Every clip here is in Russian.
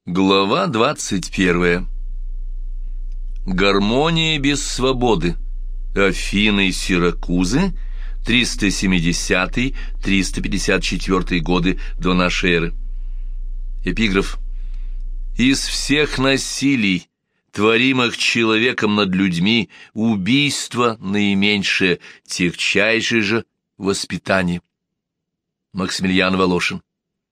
Глава 21. Гармония без свободы. Афины и Сиракузы, 370-354 годы до нашей эры. Эпиграф. «Из всех насилий, творимых человеком над людьми, убийство наименьшее, тягчайшее же воспитание». Максимилиан Волошин.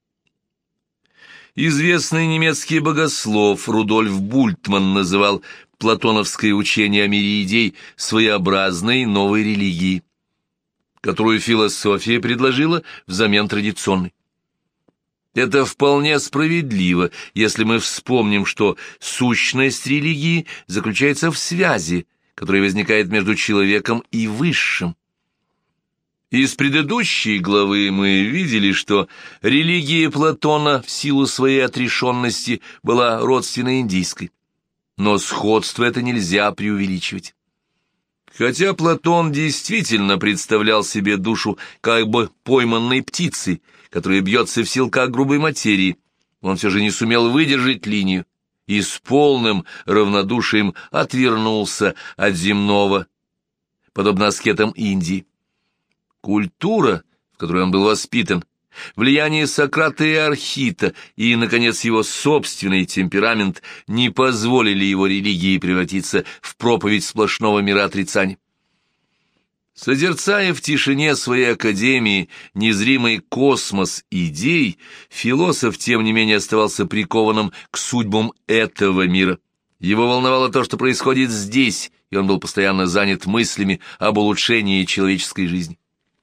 Известный немецкий богослов Рудольф Бультман называл платоновское учение о мире идей своеобразной новой религией, которую философия предложила взамен традиционной. Это вполне справедливо, если мы вспомним, что сущность религии заключается в связи, которая возникает между человеком и высшим. Из предыдущей главы мы видели, что религия Платона в силу своей отрешенности была родственной индийской, но сходство это нельзя преувеличивать. Хотя Платон действительно представлял себе душу как бы пойманной птицей, которая бьется в силках грубой материи, он все же не сумел выдержать линию и с полным равнодушием отвернулся от земного, подобно аскетам Индии. Культура, в которой он был воспитан, влияние Сократа и Архита и, наконец, его собственный темперамент не позволили его религии превратиться в проповедь сплошного мироотрицания. Созерцая в тишине своей академии незримый космос идей, философ, тем не менее, оставался прикованным к судьбам этого мира. Его волновало то, что происходит здесь, и он был постоянно занят мыслями об улучшении человеческой жизни.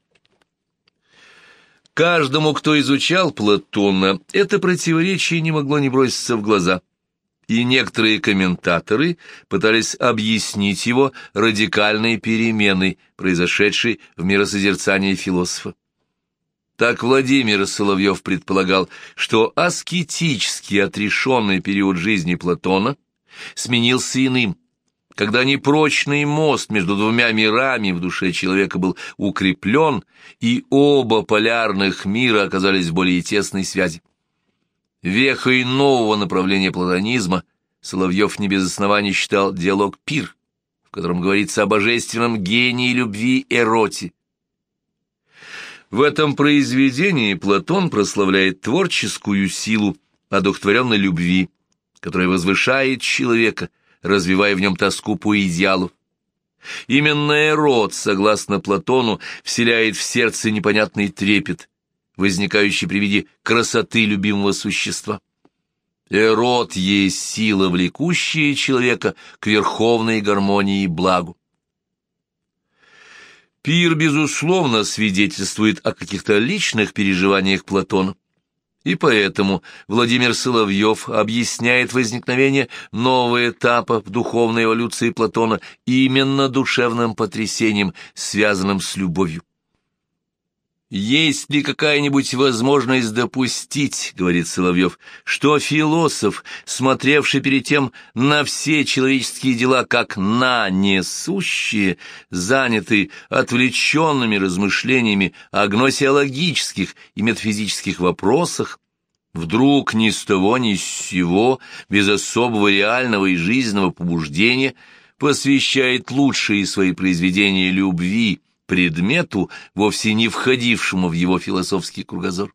Каждому, кто изучал Платона, это противоречие не могло не броситься в глаза, и некоторые комментаторы пытались объяснить его радикальной переменой, произошедшей в миросозерцании философа. Так Владимир Соловьев предполагал, что аскетический отрешенный период жизни Платона сменился иным, когда непрочный мост между двумя мирами в душе человека был укреплен, и оба полярных мира оказались в более тесной связи. Вехой нового направления платонизма Соловьев не без оснований считал диалог «Пир», в котором говорится о божественном гении любви Эроте. В этом произведении Платон прославляет творческую силу одухотворенной любви, которая возвышает человека, развивая в нем тоску по идеалу. Именно Эрот, согласно Платону, вселяет в сердце непонятный трепет, возникающий при виде красоты любимого существа. Эрот есть сила, влекущая человека к верховной гармонии и благу. Пир, безусловно, свидетельствует о каких-то личных переживаниях Платона. И поэтому Владимир Соловьев объясняет возникновение нового этапа в духовной эволюции Платона именно душевным потрясением, связанным с любовью. «Есть ли какая-нибудь возможность допустить, — говорит Соловьев, — что философ, смотревший перед тем на все человеческие дела как на несущие, занятый отвлеченными размышлениями о гносеологических и метафизических вопросах, вдруг ни с того ни с сего, без особого реального и жизненного побуждения, посвящает лучшие свои произведения любви, предмету, вовсе не входившему в его философский кругозор?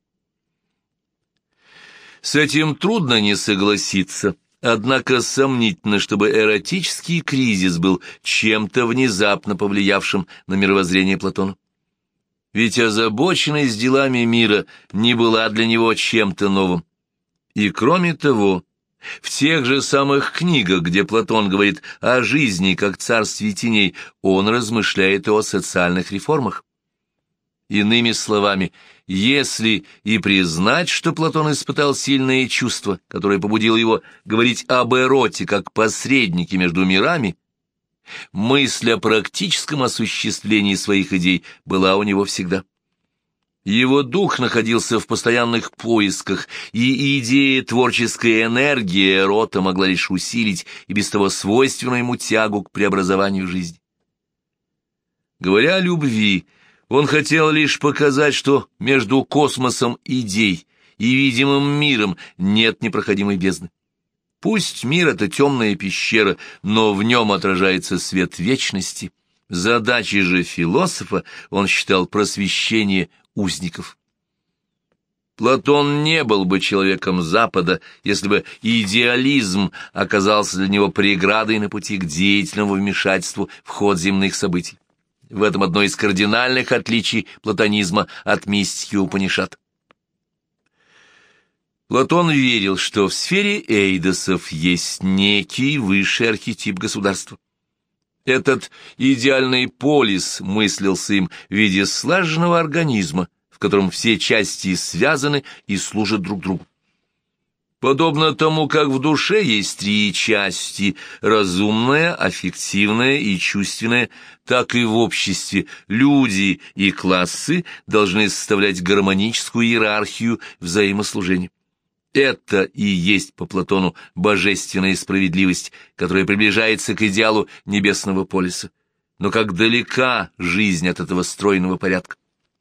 С этим трудно не согласиться, однако сомнительно, чтобы эротический кризис был чем-то внезапно повлиявшим на мировоззрение Платона. Ведь озабоченность делами мира не была для него чем-то новым. И кроме того, в тех же самых книгах, где Платон говорит о жизни как царстве теней, он размышляет о социальных реформах. Иными словами, если и признать, что Платон испытал сильные чувства, которые побудило его говорить об эроте как посреднике между мирами, мысль о практическом осуществлении своих идей была у него всегда. Его дух находился в постоянных поисках, и идея творческой энергии Эрота могла лишь усилить и без того свойственную ему тягу к преобразованию жизни. Говоря о любви, он хотел лишь показать, что между космосом идей и видимым миром нет непроходимой бездны. Пусть мир — это темная пещера, но в нем отражается свет вечности. Задачей же философа он считал просвещение узников. Платон не был бы человеком Запада, если бы идеализм оказался для него преградой на пути к деятельному вмешательству в ход земных событий. В этом одно из кардинальных отличий платонизма от мистики Упанишад. Платон верил, что в сфере эйдосов есть некий высший архетип государства. Этот идеальный полис мыслился им в виде слаженного организма, в котором все части связаны и служат друг другу. Подобно тому, как в душе есть три части – разумная, аффективная и чувственная, так и в обществе люди и классы должны составлять гармоническую иерархию взаимослужения. Это и есть по Платону божественная справедливость, которая приближается к идеалу небесного полиса. Но как далека жизнь от этого стройного порядка.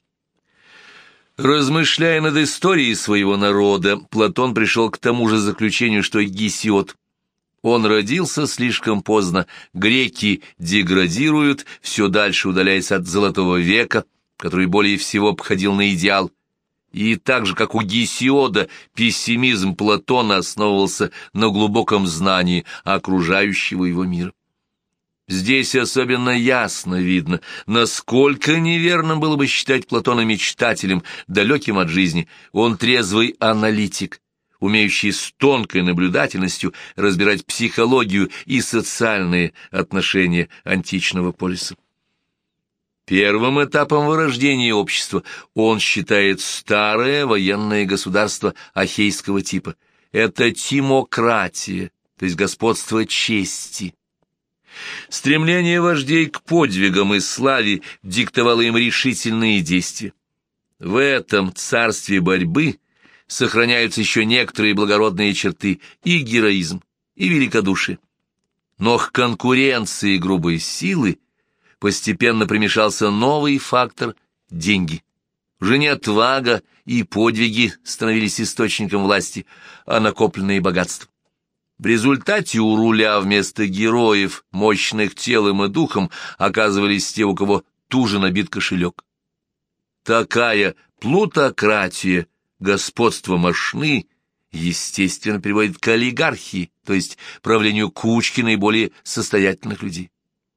Размышляя над историей своего народа, Платон пришел к тому же заключению, что и Гесиод. Он родился слишком поздно, греки деградируют, все дальше удаляясь от Золотого века, который более всего походил на идеал. И так же, как у Гесиода, пессимизм Платона основывался на глубоком знании окружающего его мира. Здесь особенно ясно видно, насколько неверно было бы считать Платона мечтателем, далеким от жизни. Он трезвый аналитик, умеющий с тонкой наблюдательностью разбирать психологию и социальные отношения античного полиса. Первым этапом вырождения общества он считает старое военное государство ахейского типа. Это тимократия, то есть господство чести. Стремление вождей к подвигам и славе диктовало им решительные действия. В этом царстве борьбы сохраняются еще некоторые благородные черты и героизм, и великодушие. Но к конкуренции грубой силы постепенно примешался новый фактор – деньги. Уже не отвага и подвиги становились источником власти, а накопленные богатства. В результате у руля вместо героев, мощных телом и духом, оказывались те, у кого туже набит кошелек. Такая плутократия, господство мошны, естественно, приводит к олигархии, то есть правлению кучки наиболее состоятельных людей.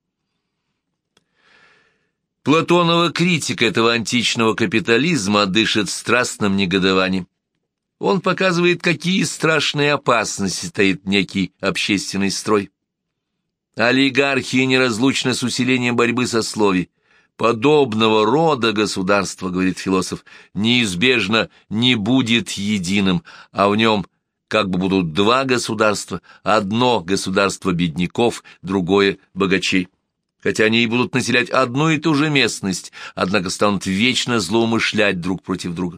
Платонова критика этого античного капитализма дышит страстным негодованием. Он показывает, какие страшные опасности стоит некий общественный строй. Олигархия неразлучна с усилением борьбы сословий. Подобного рода государство, говорит философ, неизбежно не будет единым, а в нем как бы будут два государства, одно государство бедняков, другое богачей. Хотя они и будут населять одну и ту же местность, однако станут вечно злоумышлять друг против друга.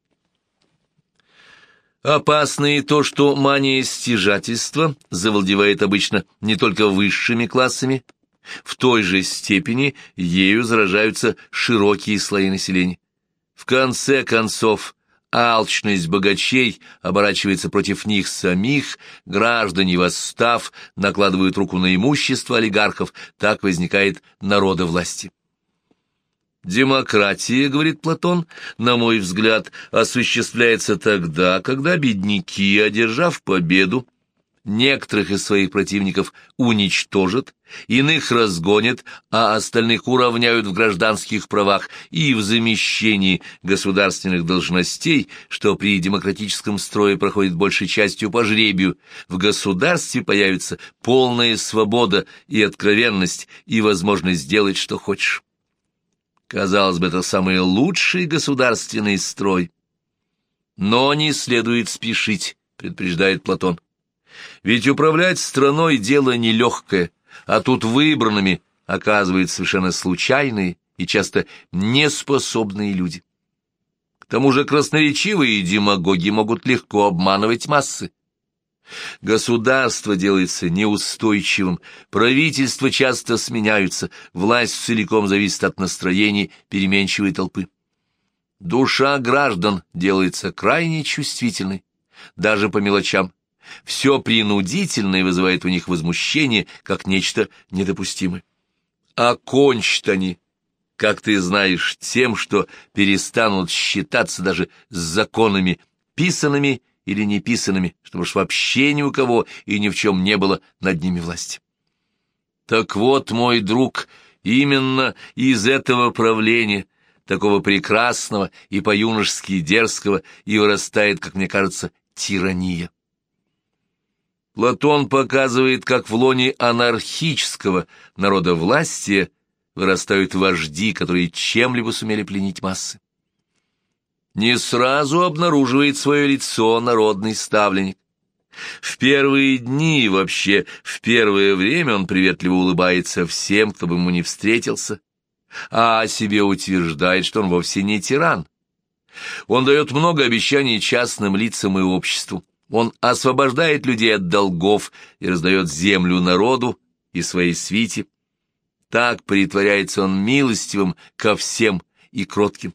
Опасно и то, что мания стяжательства завладевает обычно не только высшими классами, в той же степени ею заражаются широкие слои населения. В конце концов, алчность богачей оборачивается против них самих, граждане, восстав, накладывают руку на имущество олигархов, так возникает народовластие. Демократия, говорит Платон, на мой взгляд, осуществляется тогда, когда бедняки, одержав победу, некоторых из своих противников уничтожат, иных разгонят, а остальных уравняют в гражданских правах и в замещении государственных должностей, что при демократическом строе проходит большей частью по жребию. В государстве появится полная свобода и откровенность, и возможность сделать, что хочешь. Казалось бы, это самый лучший государственный строй. Но не следует спешить, предупреждает Платон. Ведь управлять страной дело нелегкое, а тут выбранными оказываются совершенно случайные и часто неспособные люди. К тому же красноречивые демагоги могут легко обманывать массы. Государство делается неустойчивым, правительства часто сменяются, власть целиком зависит от настроений переменчивой толпы. Душа граждан делается крайне чувствительной, даже по мелочам, Все принудительное вызывает у них возмущение, как нечто недопустимое. А кончат они, как ты знаешь, тем, что перестанут считаться даже с законами, писанными или неписанными, чтобы уж вообще ни у кого и ни в чем не было над ними власти. Так вот, мой друг, именно из этого правления, такого прекрасного и по-юношески дерзкого, и вырастает, как мне кажется, тирания. Платон показывает, как в лоне анархического народовластия вырастают вожди, которые чем-либо сумели пленить массы. Не сразу обнаруживает свое лицо народный ставленник. В первые дни и вообще в первое время он приветливо улыбается всем, кто бы ему не встретился, а о себе утверждает, что он вовсе не тиран. Он дает много обещаний частным лицам и обществу. Он освобождает людей от долгов и раздает землю народу и своей свите. Так притворяется он милостивым ко всем и кротким.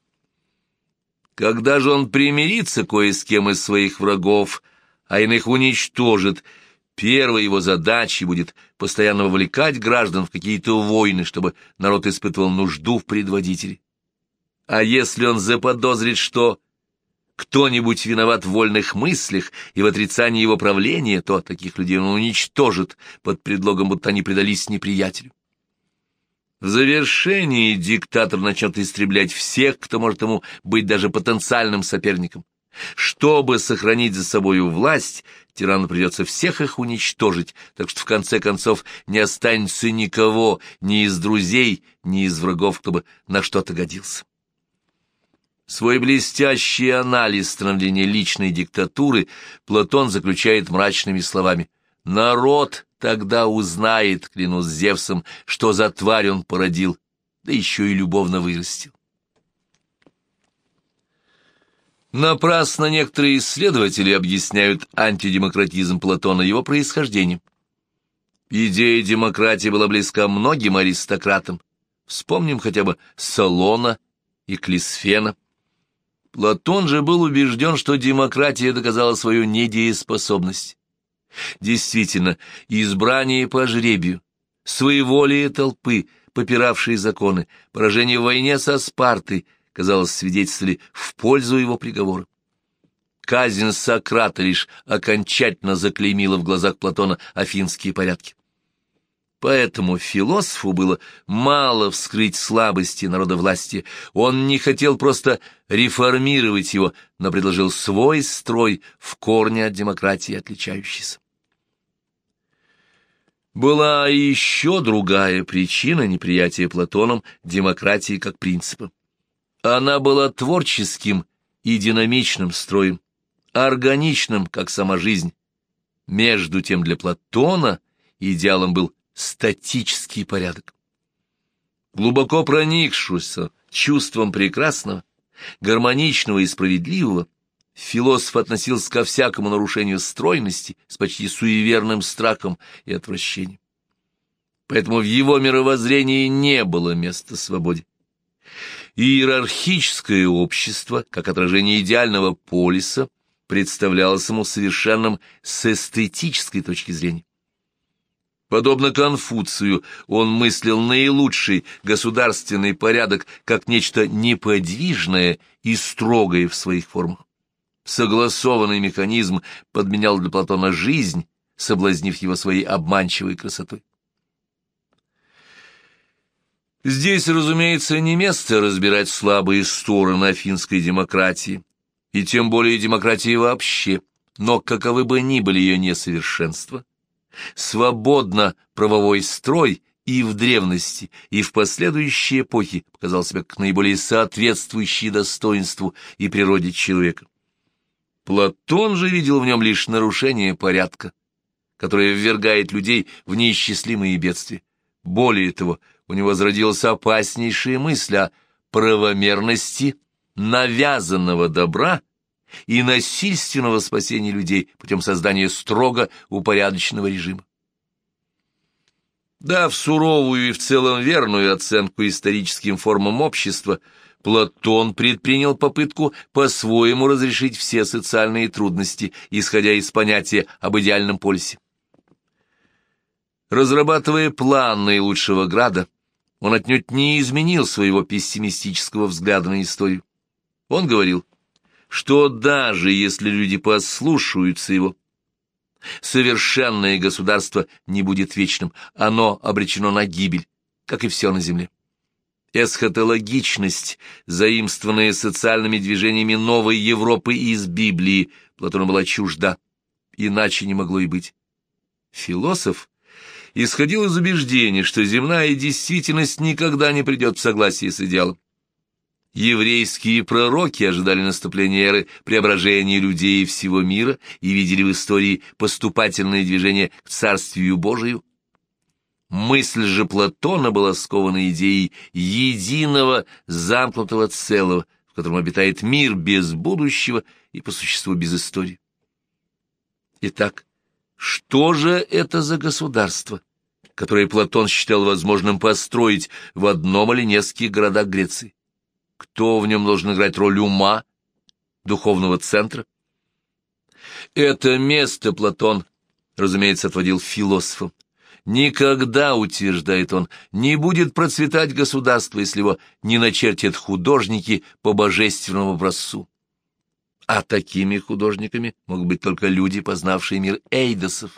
Когда же он примирится кое с кем из своих врагов, а иных уничтожит, первой его задачей будет постоянно вовлекать граждан в какие-то войны, чтобы народ испытывал нужду в предводителе. А если он заподозрит, что кто-нибудь виноват в вольных мыслях и в отрицании его правления, то таких людей он уничтожит под предлогом, будто они предались неприятелю. В завершении диктатор начнет истреблять всех, кто может ему быть даже потенциальным соперником. Чтобы сохранить за собою власть, тирану придется всех их уничтожить, так что в конце концов не останется никого, ни из друзей, ни из врагов, кто бы на что-то годился. Свой блестящий анализ становления личной диктатуры Платон заключает мрачными словами: «Народ тогда узнает, клянусь Зевсом, что за тварь он породил, да еще и любовно вырастил». Напрасно некоторые исследователи объясняют антидемократизм Платона его происхождением. Идея демократии была близка многим аристократам. Вспомним хотя бы Солона и Клисфена. Платон же был убежден, что демократия доказала свою недееспособность. Действительно, избрание по жребию, своеволие толпы, попиравшие законы, поражение в войне со Спартой, казалось, свидетельствовали в пользу его приговора. Казнь Сократа лишь окончательно заклеймила в глазах Платона афинские порядки. Поэтому философу было мало вскрыть слабости народовластия. Он не хотел просто реформировать его, но предложил свой строй, в корне от демократии отличающийся. Была и еще другая причина неприятия Платоном демократии как принципа. Она была творческим и динамичным строем, органичным, как сама жизнь. Между тем для Платона идеалом был статический порядок. Глубоко проникшуюся чувством прекрасного, гармоничного и справедливого, философ относился ко всякому нарушению стройности с почти суеверным страхом и отвращением. Поэтому в его мировоззрении не было места свободе. Иерархическое общество, как отражение идеального полиса, представлялось ему совершенным с эстетической точки зрения. Подобно Конфуцию, он мыслил наилучший государственный порядок как нечто неподвижное и строгое в своих формах. Согласованный механизм подменял для Платона жизнь, соблазнив его своей обманчивой красотой. Здесь, разумеется, не место разбирать слабые стороны афинской демократии, и тем более демократии вообще, но каковы бы ни были ее несовершенства, свободно правовой строй и в древности, и в последующие эпохи показал себя как наиболее соответствующий достоинству и природе человека. Платон же видел в нем лишь нарушение порядка, которое ввергает людей в неисчислимые бедствия. Более того, у него зародилась опаснейшая мысль о правомерности навязанного добра и насильственного спасения людей путем создания строго упорядоченного режима. Дав суровую и в целом верную оценку историческим формам общества, Платон предпринял попытку по-своему разрешить все социальные трудности, исходя из понятия об идеальном полисе. Разрабатывая план наилучшего града, он отнюдь не изменил своего пессимистического взгляда на историю. Он говорил, что даже если люди послушаются его, совершенное государство не будет вечным, оно обречено на гибель, как и все на земле. Эсхатологичность, заимствованная социальными движениями новой Европы из Библии, Платону была чужда, иначе не могло и быть. Философ исходил из убеждения, что земная действительность никогда не придет в согласие с идеалом. Еврейские пророки ожидали наступления эры преображения людей и всего мира и видели в истории поступательное движение к Царствию Божию. Мысль же Платона была скована идеей единого замкнутого целого, в котором обитает мир без будущего и по существу без истории. Итак, что же это за государство, которое Платон считал возможным построить в одном или нескольких городах Греции? Кто в нем должен играть роль ума, духовного центра? Это место Платон, разумеется, отводил философам. Никогда, утверждает он, не будет процветать государство, если его не начертят художники по божественному образцу. А такими художниками могут быть только люди, познавшие мир эйдосов.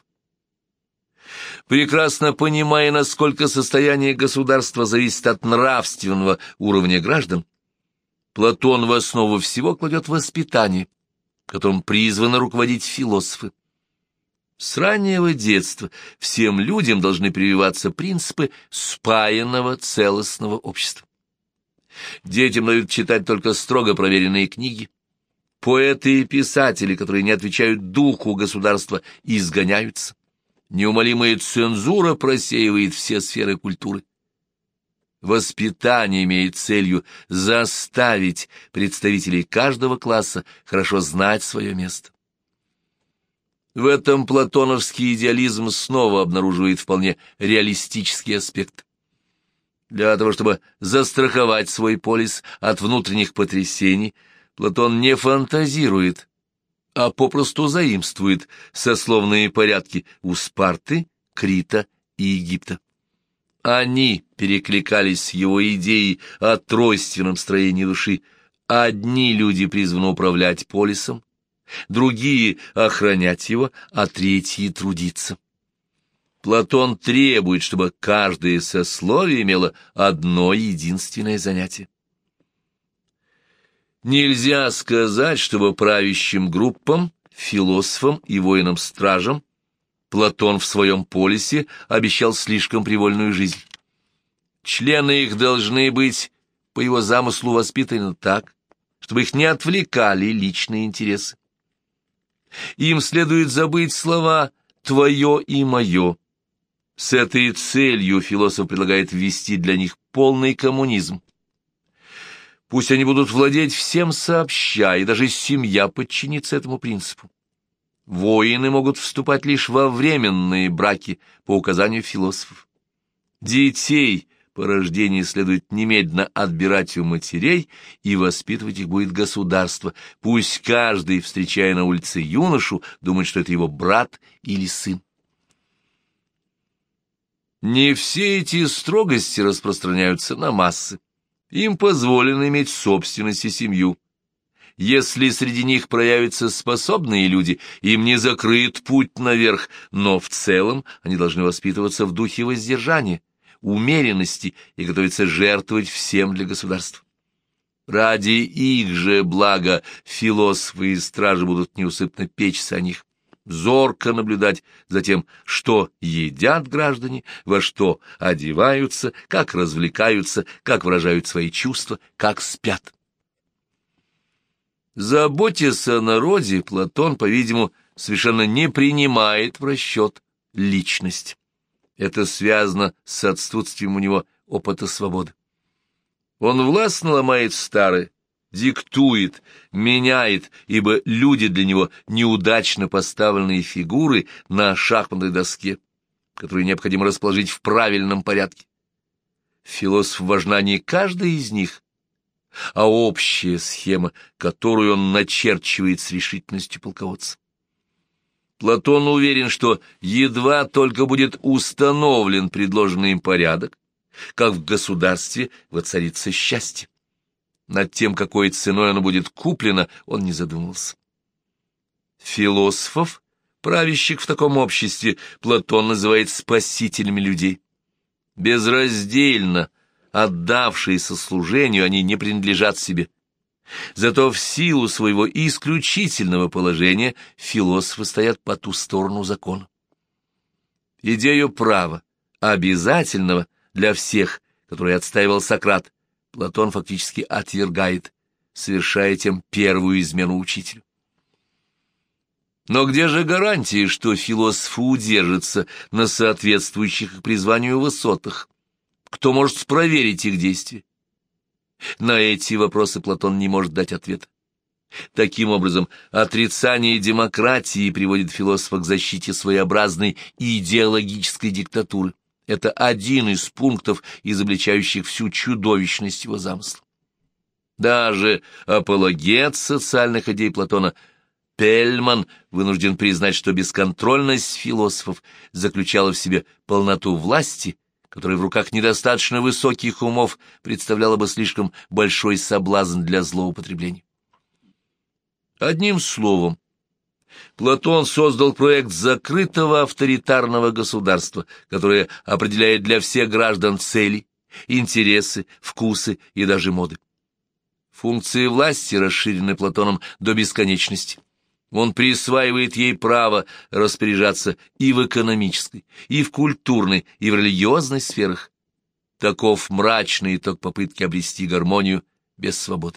Прекрасно понимая, насколько состояние государства зависит от нравственного уровня граждан, Платон в основу всего кладет воспитание, которым призваны руководить философы. С раннего детства всем людям должны прививаться принципы спаянного целостного общества. Детям дают читать только строго проверенные книги. Поэты и писатели, которые не отвечают духу государства, изгоняются. Неумолимая цензура просеивает все сферы культуры. Воспитание имеет целью заставить представителей каждого класса хорошо знать свое место. В этом платоновский идеализм снова обнаруживает вполне реалистический аспект. Для того, чтобы застраховать свой полис от внутренних потрясений, Платон не фантазирует, а попросту заимствует сословные порядки у Спарты, Крита и Египта. Они перекликались с его идеей о тройственном строении души. Одни люди призваны управлять полисом, другие — охранять его, а третьи — трудиться. Платон требует, чтобы каждое сословие имело одно единственное занятие. Нельзя сказать, чтобы правящим группам, философам и воинам-стражам Платон в своем полисе обещал слишком привольную жизнь. Члены их должны быть, по его замыслу, воспитаны так, чтобы их не отвлекали личные интересы. Им следует забыть слова «твое» и «мое». С этой целью философ предлагает ввести для них полный коммунизм. Пусть они будут владеть всем сообща, и даже семья подчинится этому принципу. Воины могут вступать лишь во временные браки по указанию философов. Детей по рождении следует немедленно отбирать у матерей, и воспитывать их будет государство. Пусть каждый, встречая на улице юношу, думает, что это его брат или сын. Не все эти строгости распространяются на массы. Им позволено иметь собственность и семью. Если среди них проявятся способные люди, им не закрыт путь наверх, но в целом они должны воспитываться в духе воздержания, умеренности и готовиться жертвовать всем для государства. Ради их же блага философы и стражи будут неусыпно печься о них, зорко наблюдать за тем, что едят граждане, во что одеваются, как развлекаются, как выражают свои чувства, как спят. Заботясь о народе, Платон, по-видимому, совершенно не принимает в расчет личность. Это связано с отсутствием у него опыта свободы. Он властно ломает старое, диктует, меняет, ибо люди для него неудачно поставленные фигуры на шахматной доске, которые необходимо расположить в правильном порядке. Философу важна не каждая из них, а общая схема, которую он начерчивает с решительностью полководца. Платон уверен, что едва только будет установлен предложенный им порядок, как в государстве воцарится счастье. Над тем, какой ценой оно будет куплено, он не задумывался. Философов, правящих в таком обществе, Платон называет спасителями людей. Безраздельно отдавшиеся служению, они не принадлежат себе. Зато в силу своего исключительного положения философы стоят по ту сторону закона. Идею права, обязательного для всех, которую отстаивал Сократ, Платон фактически отвергает, совершая тем первую измену учителю. Но где же гарантии, что философы удержатся на соответствующих их призванию высотах? Кто может проверить их действия? На эти вопросы Платон не может дать ответа. Таким образом, отрицание демократии приводит философа к защите своеобразной идеологической диктатуры. Это один из пунктов, изобличающих всю чудовищность его замысла. Даже апологет социальных идей Платона Пельман вынужден признать, что бесконтрольность философов заключала в себе полноту власти, которая в руках недостаточно высоких умов представляла бы слишком большой соблазн для злоупотребления. Одним словом, Платон создал проект закрытого авторитарного государства, которое определяет для всех граждан цели, интересы, вкусы и даже моды. Функции власти расширены Платоном до бесконечности. Он присваивает ей право распоряжаться и в экономической, и в культурной, и в религиозной сферах. Таков мрачный итог попытки обрести гармонию без свободы.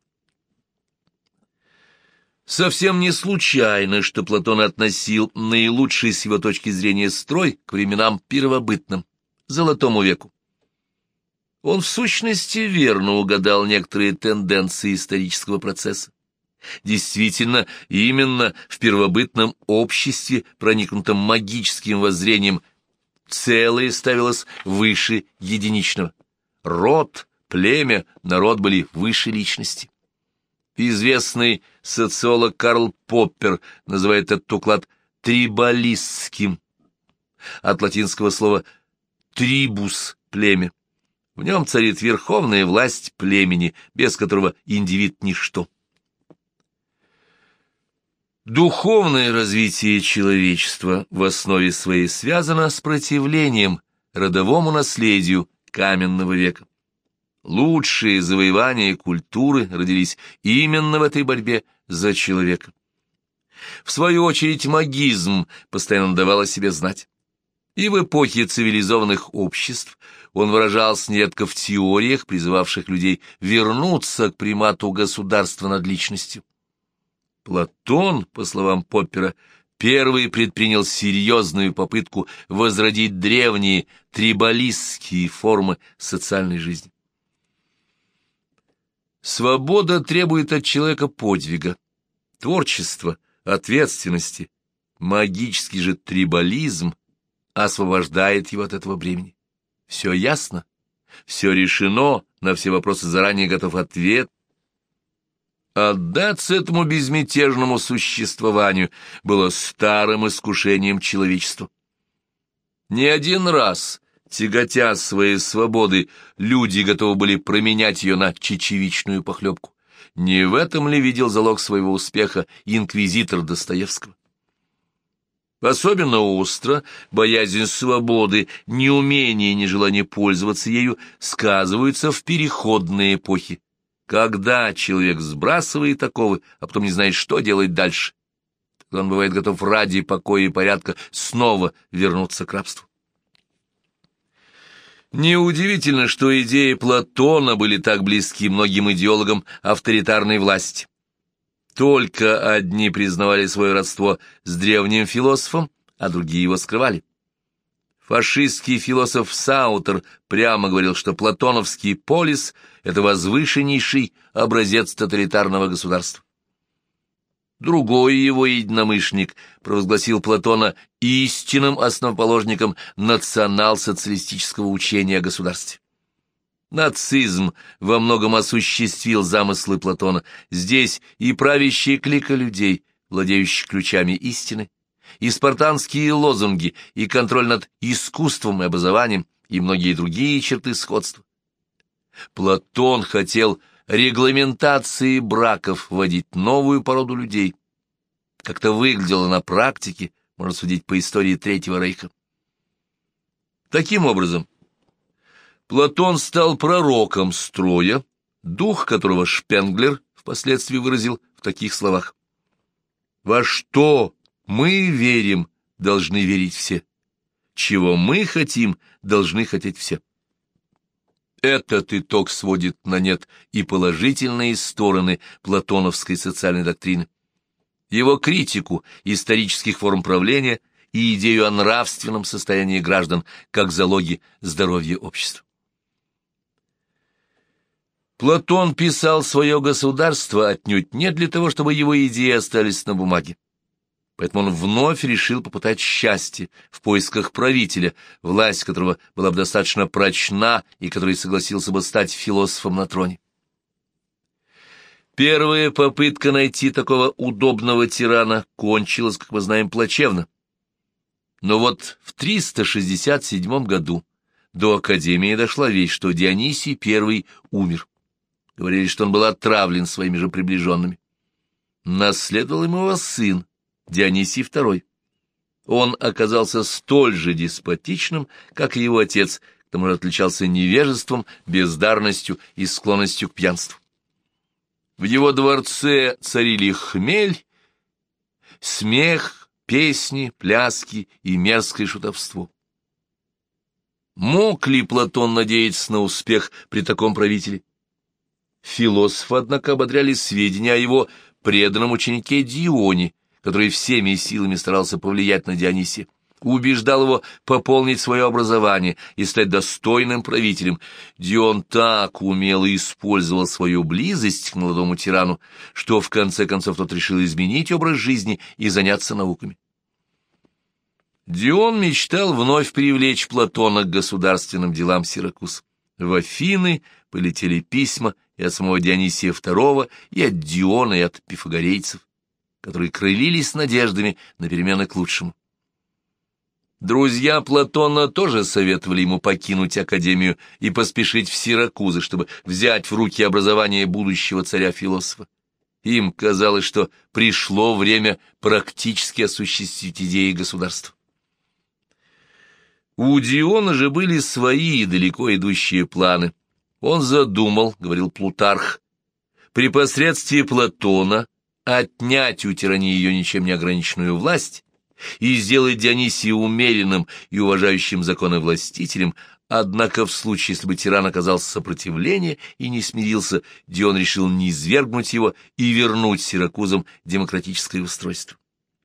Совсем не случайно, что Платон относил наилучший с его точки зрения строй к временам первобытным, Золотому веку. Он в сущности верно угадал некоторые тенденции исторического процесса. Действительно, именно в первобытном обществе, проникнутом магическим воззрением, целое ставилось выше единичного. Род, племя, народ были выше личности. Известный социолог Карл Поппер называет этот уклад трибалистским, от латинского слова «трибус» — племя. В нем царит верховная власть племени, без которого индивид — ничто. Духовное развитие человечества в основе своей связано с противлением родовому наследию каменного века. Лучшие завоевания культуры родились именно в этой борьбе за человека. В свою очередь магизм постоянно давал о себе знать. И в эпохе цивилизованных обществ он выражался нередко в теориях, призывавших людей вернуться к примату государства над личностью. Платон, по словам Поппера, первый предпринял серьезную попытку возродить древние трибалистские формы социальной жизни. Свобода требует от человека подвига, творчества, ответственности. Магический же трибализм освобождает его от этого бремени. Все ясно, все решено, на все вопросы заранее готов ответ. Отдаться этому безмятежному существованию было старым искушением человечества. Не один раз, тяготя своей свободы, люди готовы были променять ее на чечевичную похлебку. Не в этом ли видел залог своего успеха инквизитор Достоевского? Особенно остро боязнь свободы, неумение и нежелание пользоваться ею сказываются в переходные эпохи, когда человек сбрасывает оковы, а потом не знает, что делать дальше. Тогда он бывает готов ради покоя и порядка снова вернуться к рабству. Неудивительно, что идеи Платона были так близки многим идеологам авторитарной власти. Только одни признавали свое родство с древним философом, а другие его скрывали. Фашистский философ Саутер прямо говорил, что платоновский полис — это возвышеннейший образец тоталитарного государства. Другой его единомышленник провозгласил Платона истинным основоположником национал-социалистического учения о государстве. Нацизм во многом осуществил замыслы Платона. Здесь и правящая клика людей, владеющих ключами истины, и спартанские лозунги, и контроль над искусством и образованием, и многие другие черты сходства. Платон хотел регламентации браков вводить новую породу людей. Как-то выглядело на практике, можно судить по истории Третьего Рейха. Таким образом, Платон стал пророком строя, дух которого Шпенглер впоследствии выразил в таких словах: «Во что мы верим, должны верить все. Чего мы хотим, должны хотеть все». Этот итог сводит на нет и положительные стороны платоновской социальной доктрины, его критику исторических форм правления и идею о нравственном состоянии граждан как залоге здоровья общества. Платон писал свое государство отнюдь не для того, чтобы его идеи остались на бумаге. Поэтому он вновь решил попытать счастье в поисках правителя, власть которого была бы достаточно прочна и который согласился бы стать философом на троне. Первая попытка найти такого удобного тирана кончилась, как мы знаем, плачевно. Но вот в 367 году до Академии дошла весть, что Дионисий I умер. Говорили, что он был отравлен своими же приближенными. Наследовал ему его сын, Дионисий II. Он оказался столь же деспотичным, как и его отец, к тому же отличался невежеством, бездарностью и склонностью к пьянству. В его дворце царили хмель, смех, песни, пляски и мерзкое шутовство. Мог ли Платон надеяться на успех при таком правителе? Философы, однако, ободряли сведения о его преданном ученике Дионе, который всеми силами старался повлиять на Дионисия, убеждал его пополнить свое образование и стать достойным правителем. Дион так умело использовал свою близость к молодому тирану, что в конце концов тот решил изменить образ жизни и заняться науками. Дион мечтал вновь привлечь Платона к государственным делам Сиракуз. В Афины полетели письма и от самого Дионисия II, и от Диона, и от пифагорейцев, которые крылились надеждами на перемены к лучшему. Друзья Платона тоже советовали ему покинуть Академию и поспешить в Сиракузы, чтобы взять в руки образование будущего царя-философа. Им казалось, что пришло время практически осуществить идеи государства. У Диона же были свои далеко идущие планы. Он задумал, говорил Плутарх, при посредстве Платона отнять у тирании ее ничем не ограниченную власть и сделать Дионисия умеренным и уважающим законы властителем, однако в случае, если бы тиран оказал сопротивление и не смирился, Дион решил низвергнуть его и вернуть Сиракузам демократическое устройство.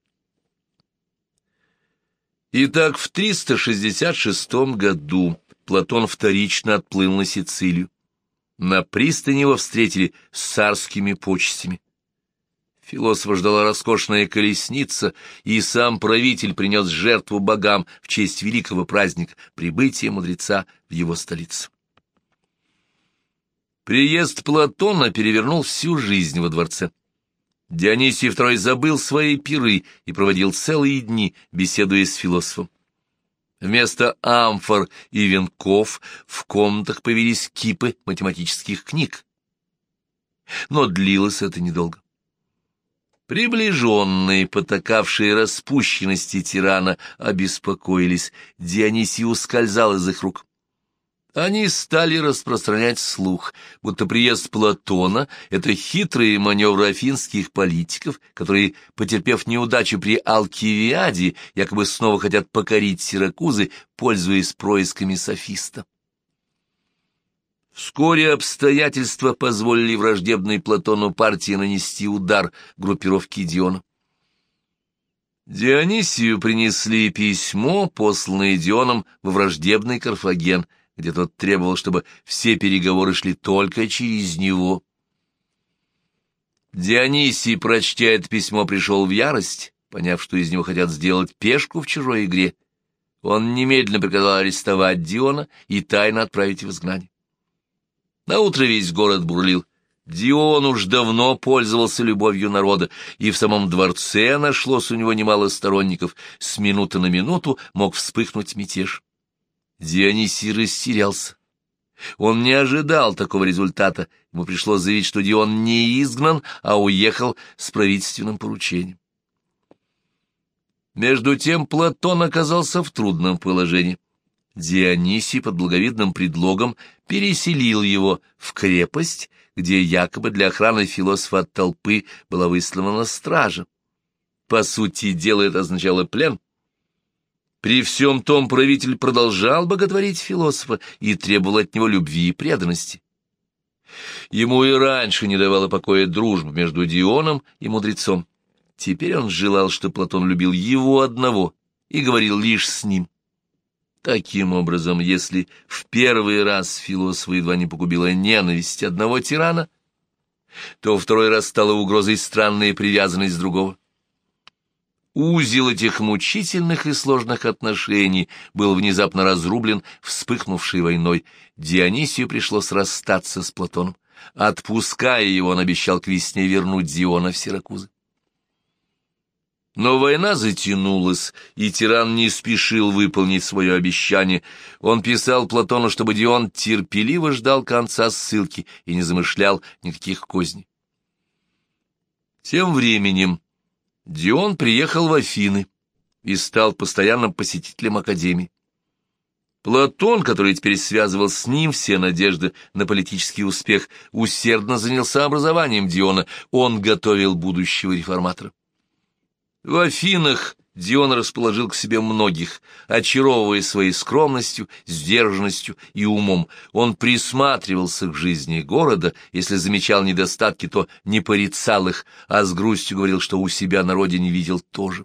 Итак, в 366 году Платон вторично отплыл на Сицилию. На пристани его встретили с царскими почестями. Философа ждала роскошная колесница, и сам правитель принес жертву богам в честь великого праздника прибытия мудреца в его столицу. Приезд Платона перевернул всю жизнь во дворце. Дионисий II забыл свои пиры и проводил целые дни, беседуя с философом. Вместо амфор и венков в комнатах появились кипы математических книг. Но длилось это недолго. Приближенные, потакавшие распущенности тирана, обеспокоились, Дионисий ускользал из их рук. Они стали распространять слух, будто приезд Платона — это хитрые маневры афинских политиков, которые, потерпев неудачу при Алкивиаде, якобы снова хотят покорить Сиракузы, пользуясь происками софиста. Вскоре обстоятельства позволили враждебной Платону партии нанести удар группировке Диона. Дионисию принесли письмо, посланное Дионом во враждебный Карфаген, где тот требовал, чтобы все переговоры шли только через него. Дионисий, прочтя это письмо, пришел в ярость, поняв, что из него хотят сделать пешку в чужой игре. Он немедленно приказал арестовать Диона и тайно отправить в изгнание. Наутро весь город бурлил. Дион уж давно пользовался любовью народа, и в самом дворце нашлось у него немало сторонников. С минуты на минуту мог вспыхнуть мятеж. Дионисий растерялся. Он не ожидал такого результата. Ему пришлось заявить, что Дион не изгнан, а уехал с правительственным поручением. Между тем Платон оказался в трудном положении. Дионисий под благовидным предлогом переселил его в крепость, где якобы для охраны философа от толпы была выслана стража. По сути дела это означало плен. При всем том правитель продолжал боготворить философа и требовал от него любви и преданности. Ему и раньше не давала покоя дружба между Дионом и мудрецом. Теперь он желал, чтобы Платон любил его одного и говорил лишь с ним. Таким образом, если в первый раз философа едва не погубила ненависть одного тирана, то во второй раз стала угрозой странная привязанность другого. Узел этих мучительных и сложных отношений был внезапно разрублен вспыхнувшей войной. Дионисию пришлось расстаться с Платоном. Отпуская его, он обещал к весне вернуть Диона в Сиракузы. Но война затянулась, и тиран не спешил выполнить свое обещание. Он писал Платону, чтобы Дион терпеливо ждал конца ссылки и не замышлял никаких козней. Тем временем Дион приехал в Афины и стал постоянным посетителем академии. Платон, который теперь связывал с ним все надежды на политический успех, усердно занялся образованием Диона. Он готовил будущего реформатора. В Афинах Дион расположил к себе многих, очаровывая своей скромностью, сдержанностью и умом. Он присматривался к жизни города, если замечал недостатки, то не порицал их, а с грустью говорил, что у себя на родине видел тоже.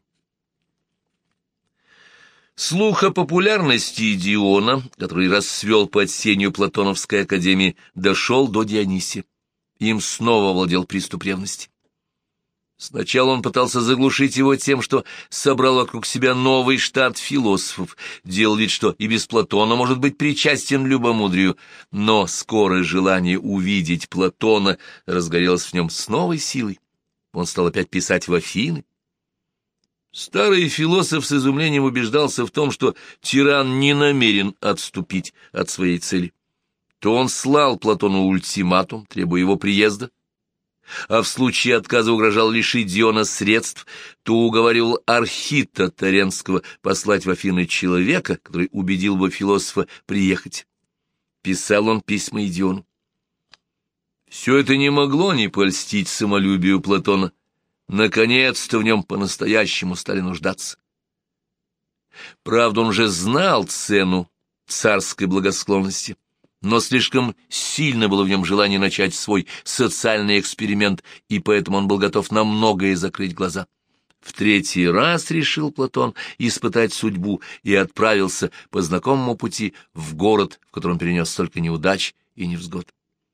Слух о популярности Диона, который расцвел под сенью Платоновской академии, дошел до Дионисия. Им снова владел приступ ревности. Сначала он пытался заглушить его тем, что собрал вокруг себя новый штат философов, делал вид, что и без Платона может быть причастен любомудрию, но скорое желание увидеть Платона разгорелось в нем с новой силой. Он стал опять писать в Афины. Старый философ с изумлением убеждался в том, что тиран не намерен отступить от своей цели. То он слал Платону ультиматум, требуя его приезда, а в случае отказа угрожал лишить Диона средств, то уговаривал Архита Таренского послать в Афины человека, который убедил бы философа приехать. Писал он письма и Диону. Все это не могло не польстить самолюбию Платона. Наконец-то в нем по-настоящему стали нуждаться. Правда, он уже знал цену царской благосклонности, но слишком сильно было в нем желание начать свой социальный эксперимент, и поэтому он был готов на многое закрыть глаза. В третий раз решил Платон испытать судьбу и отправился по знакомому пути в город, в котором перенес столько неудач и невзгод.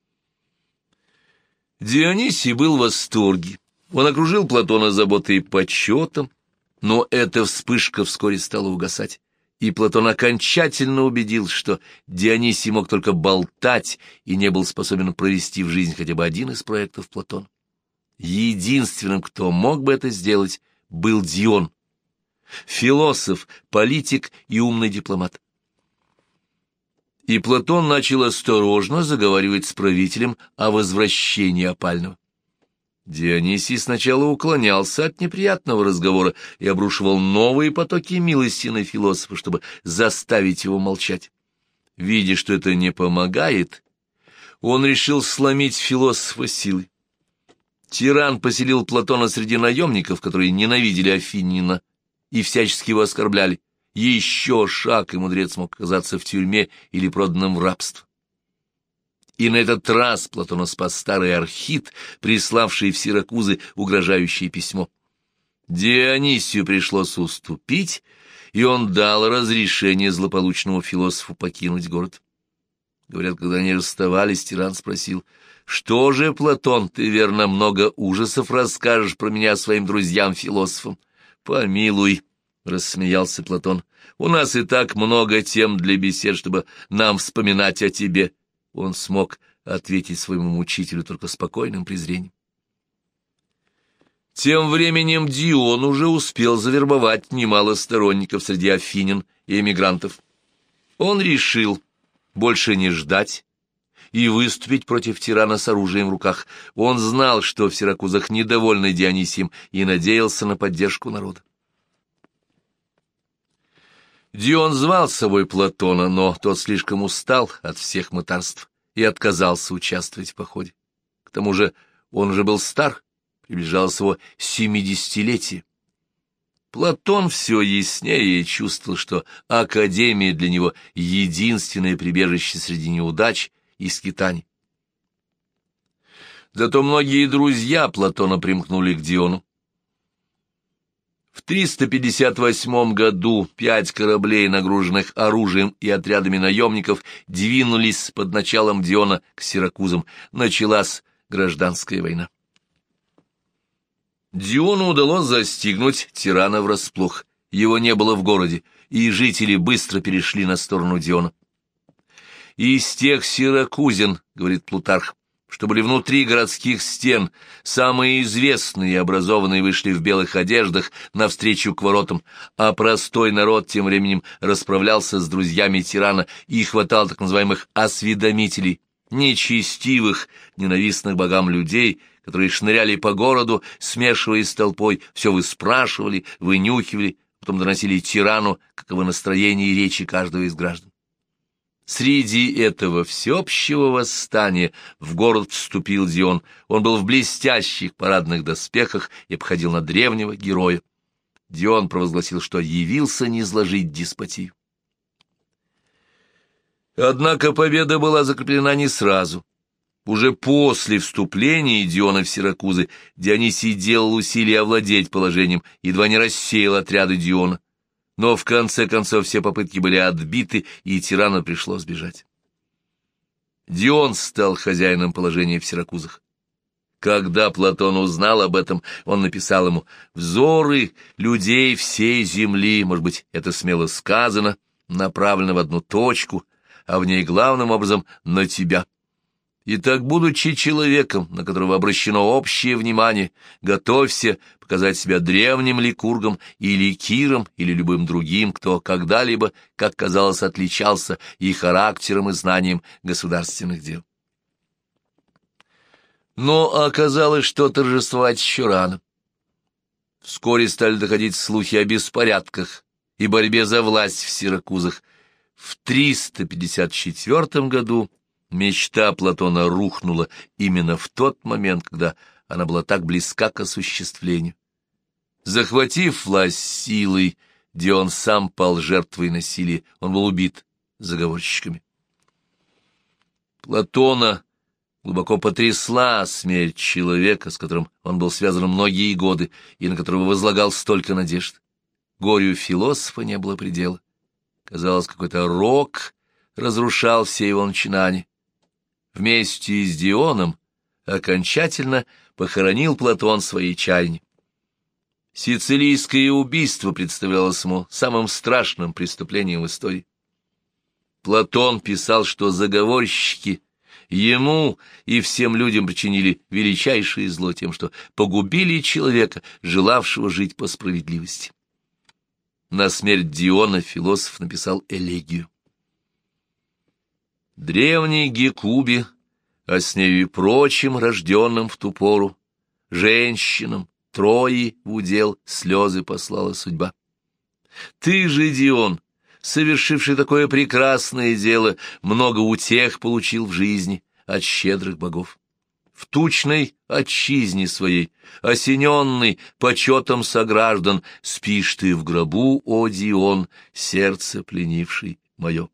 Дионисий был в восторге. Он окружил Платона заботой и почетом, но эта вспышка вскоре стала угасать. И Платон окончательно убедился, что Дионисий мог только болтать и не был способен провести в жизнь хотя бы один из проектов Платона. Единственным, кто мог бы это сделать, был Дион, философ, политик и умный дипломат. И Платон начал осторожно заговаривать с правителем о возвращении опального. Дионисий сначала уклонялся от неприятного разговора и обрушивал новые потоки милости на философа, чтобы заставить его молчать. Видя, что это не помогает, он решил сломить философа силой. Тиран поселил Платона среди наемников, которые ненавидели афинина и всячески его оскорбляли. Еще шаг, и мудрец мог оказаться в тюрьме или проданным в рабство. И на этот раз Платона спас старый Архит, приславший в Сиракузы угрожающее письмо. Дионисию пришлось уступить, и он дал разрешение злополучному философу покинуть город. Говорят, когда они расставались, тиран спросил: «Что же, Платон, ты, верно, много ужасов расскажешь про меня своим друзьям-философам?» «Помилуй», — рассмеялся Платон, — «у нас и так много тем для бесед, чтобы нам вспоминать о тебе». Он смог ответить своему мучителю только спокойным презрением. Тем временем Дион уже успел завербовать немало сторонников среди афинян и эмигрантов. Он решил больше не ждать и выступить против тирана с оружием в руках. Он знал, что в Сиракузах недовольны Дионисием, и надеялся на поддержку народа. Дион звал с собой Платона, но тот слишком устал от всех мытарств и отказался участвовать в походе. К тому же он уже был стар, приближалось его 70-летие. Платон все яснее чувствовал, что академия для него единственное прибежище среди неудач и скитаний. Зато многие друзья Платона примкнули к Диону. В 358 году 5 кораблей, нагруженных оружием и отрядами наемников, двинулись под началом Диона к Сиракузам. Началась гражданская война. Диону удалось застигнуть тирана врасплох. Его не было в городе, и жители быстро перешли на сторону Диона. «Из тех сиракузин, — говорит Плутарх, — что были внутри городских стен, самые известные и образованные вышли в белых одеждах навстречу к воротам, а простой народ тем временем расправлялся с друзьями тирана и хватал так называемых осведомителей, нечестивых, ненавистных богам людей, которые шныряли по городу, смешиваясь с толпой, все выспрашивали, вынюхивали, потом доносили тирану, каково настроение и речи каждого из граждан. Среди этого всеобщего восстания в город вступил Дион. Он был в блестящих парадных доспехах и походил на древнего героя. Дион провозгласил, что явился низложить деспотию. Однако победа была закреплена не сразу. Уже после вступления Диона в Сиракузы Дионисий делал усилия овладеть положением, едва не рассеял отряды Диона. Но в конце концов все попытки были отбиты, и тирану пришлось бежать. Дион стал хозяином положения в Сиракузах. Когда Платон узнал об этом, он написал ему: «Взоры людей всей земли, может быть, это смело сказано, направлены в одну точку, а в ней главным образом на тебя. Итак, будучи человеком, на которого обращено общее внимание, готовься показать себя древним ликургом или киром, или любым другим, кто когда-либо, как казалось, отличался и характером, и знанием государственных дел». Но оказалось, что торжествовать еще рано. Вскоре стали доходить слухи о беспорядках и борьбе за власть в Сиракузах. В 354 году мечта Платона рухнула именно в тот момент, когда она была так близка к осуществлению. Захватив власть силой, Дион сам пал жертвой насилия, он был убит заговорщиками. Платона глубоко потрясла смерть человека, с которым он был связан многие годы и на которого возлагал столько надежд. Горю философа не было предела. Казалось, какой-то рок разрушал все его начинания. Вместе с Дионом окончательно похоронил Платон свои чаяния. Сицилийское убийство представлялось ему самым страшным преступлением в истории. Платон писал, что заговорщики ему и всем людям причинили величайшее зло тем, что погубили человека, желавшего жить по справедливости. На смерть Диона философ написал элегию. Древний Гекубе, а с нею и прочим, рожденным в ту пору, женщинам, Трои в удел слезы послала судьба. Ты же, Дион, совершивший такое прекрасное дело, много утех получил в жизни от щедрых богов. В тучной отчизне своей, осененный почетом сограждан, спишь ты в гробу, о Дион, сердце пленивший мое.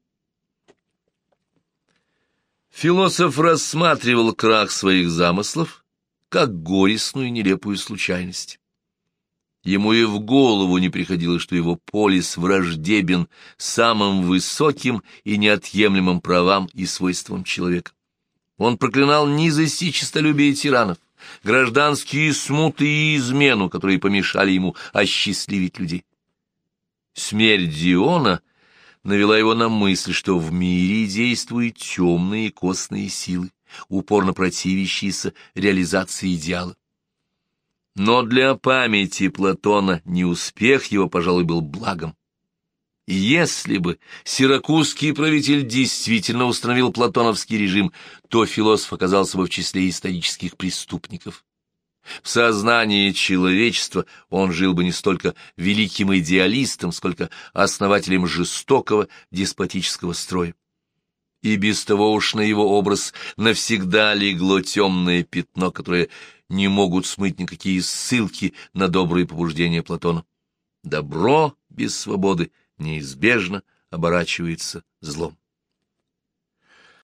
Философ рассматривал крах своих замыслов как горестную и нелепую случайность. Ему и в голову не приходило, что его полис враждебен самым высоким и неотъемлемым правам и свойствам человека. Он проклинал низость и честолюбие тиранов, гражданские смуты и измену, которые помешали ему осчастливить людей. Смерть Диона навела его на мысль, что в мире действуют темные косные силы, упорно противящиеся реализации идеала. Но для памяти Платона неуспех его, пожалуй, был благом. И если бы сиракузский правитель действительно установил платоновский режим, то философ оказался бы в числе исторических преступников. В сознании человечества он жил бы не столько великим идеалистом, сколько основателем жестокого деспотического строя. И без того уж на его образ навсегда легло темное пятно, которое не могут смыть никакие ссылки на добрые побуждения Платона. Добро без свободы неизбежно оборачивается злом.